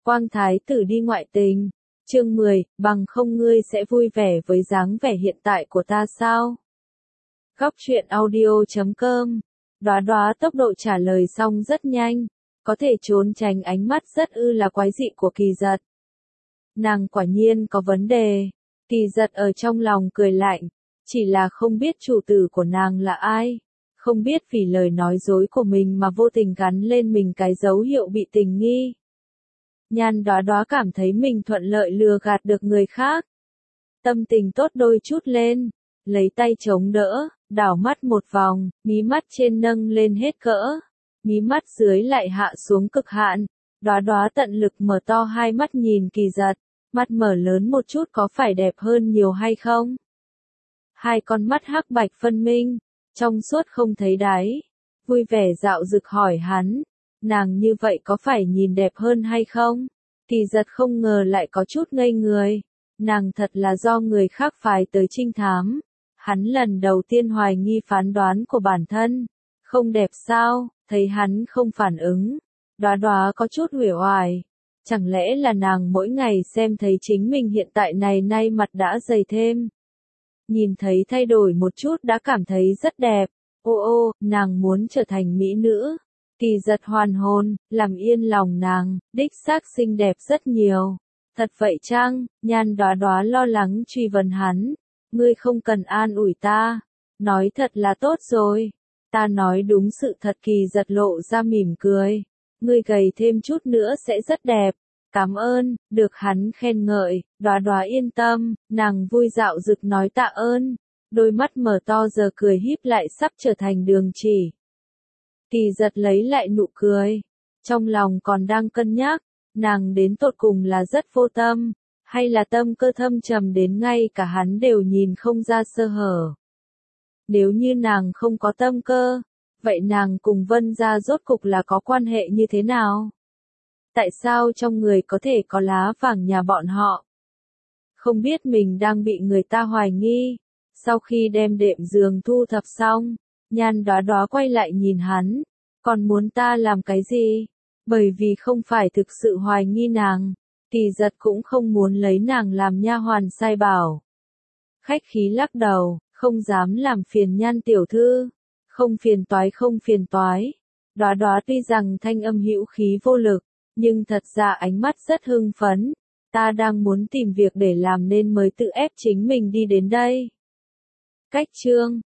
Quang thái tử đi ngoại tình. Chương 10, bằng không ngươi sẽ vui vẻ với dáng vẻ hiện tại của ta sao? Góc truyện audio.com. Đóa đóa tốc độ trả lời xong rất nhanh, có thể trốn tránh ánh mắt rất là quái dị của Kỳ Giật. Nàng quả nhiên có vấn đề. Kỳ Giật ở trong lòng cười lạnh, chỉ là không biết chủ tử của nàng là ai, không biết vì lời nói dối của mình mà vô tình gắn lên mình cái dấu hiệu bị tình nghi. Nhan Đóa Đóa cảm thấy mình thuận lợi lừa gạt được người khác. Tâm tình tốt đôi chút lên, lấy tay chống đỡ, đảo mắt một vòng, mí mắt trên nâng lên hết cỡ, mí mắt dưới lại hạ xuống cực hạn. Đóa Đóa tận lực mở to hai mắt nhìn Kỳ Giật, mắt mở lớn một chút có phải đẹp hơn nhiều hay không? Hai con mắt hắc bạch phân minh, trong suốt không thấy đáy, vui vẻ dạo dực hỏi hắn, nàng như vậy có phải nhìn đẹp hơn hay không? Kỳ Giật không ngờ lại có chút ngây người, nàng thật là do người khác phái tới trinh thám. Hắn lần đầu tiên hoài nghi phán đoán của bản thân, không đẹp sao? Thấy hắn không phản ứng, Đóa Đóa có chút uể oải, chẳng lẽ là nàng mỗi ngày xem thấy chính mình hiện tại này nay mặt đã dày thêm. Nhìn thấy thay đổi một chút đã cảm thấy rất đẹp, ô, nàng muốn trở thành mỹ nữ. Kỳ Giật hoàn hồn, làm yên lòng nàng, đích xác xinh đẹp rất nhiều. Thật vậy chăng? Nhan Đóa Đóa lo lắng truy vấn hắn, ngươi không cần an ủi ta, nói thật là tốt rồi. Ta nói đúng sự thật. Kỳ Giật lộ ra mỉm cười, ngươi gầy thêm chút nữa sẽ rất đẹp. Cảm ơn, được hắn khen ngợi, Đóa Đóa yên tâm, nàng vui dạo dực nói tạ ơn, đôi mắt mở to giờ cười híp lại sắp trở thành đường chỉ. Kỳ Giật lấy lại nụ cười, trong lòng còn đang cân nhắc, nàng đến tột cùng là rất vô tâm, hay là tâm cơ thâm trầm đến ngay cả hắn đều nhìn không ra sơ hở. Nếu như nàng không có tâm cơ, vậy nàng cùng Vân gia rốt cục là có quan hệ như thế nào? Tại sao trong người có thể có lá vàng nhà bọn họ? Không biết mình đang bị người ta hoài nghi. Sau khi đem đệm giường thu thập xong, Nhan Đóa Đóa quay lại nhìn hắn, còn muốn ta làm cái gì? Bởi vì không phải thực sự hoài nghi nàng, Kỳ Giật cũng không muốn lấy nàng làm nha hoàn sai bảo. Khách khí lắc đầu, không dám làm phiền Nhan tiểu thư. Không phiền toái. Đóa Đóa tuy rằng thanh âm hữu khí vô lực, nhưng thật ra ánh mắt rất hưng phấn. Ta đang muốn tìm việc để làm nên mới tự ép chính mình đi đến đây. Cách chương